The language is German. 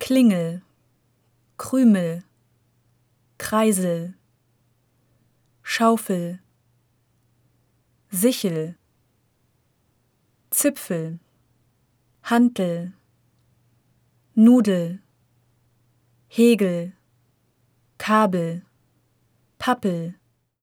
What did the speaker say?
Klingel, Krümel, Kreisel, Schaufel, Sichel, Zipfel, Hantel, Nudel, Hegel, Kabel, Pappel,